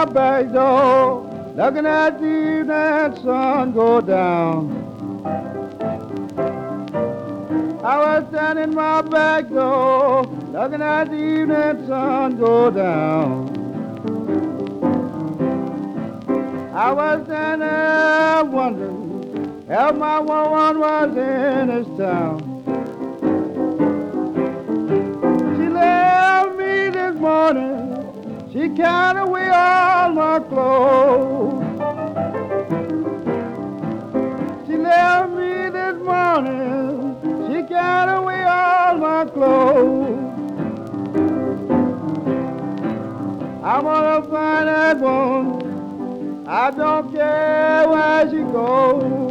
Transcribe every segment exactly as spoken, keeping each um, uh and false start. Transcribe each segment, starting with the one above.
my back door, looking at the evening sun go down. I was standing in my back door, looking at the evening sun go down. I was standing there wondering if my woman was in this town. She left me this morning, she carried away all my clothes. She left me this morning, she carried away all my clothes. I'm gonna find that woman, I don't care where she goes.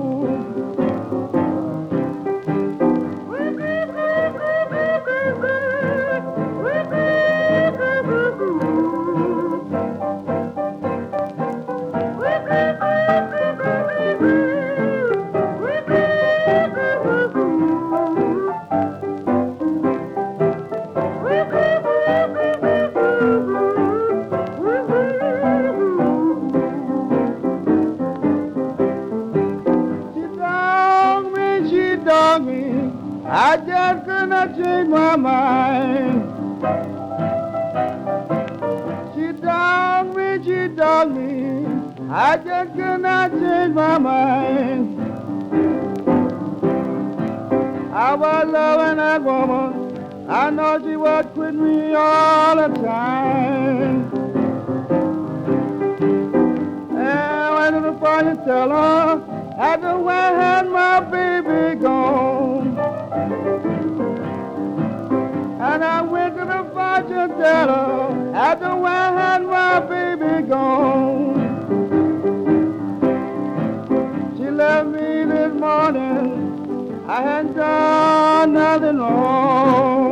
I just could not change my mind. She dogged me, she dogged me. I just could not change my mind. I was loving that woman. I know she was quit me all the time. And I went to the fortune teller. After when had my baby gone. And I went to the fortune teller after when I had my baby gone. She left me this morning, I hadn't done nothing wrong.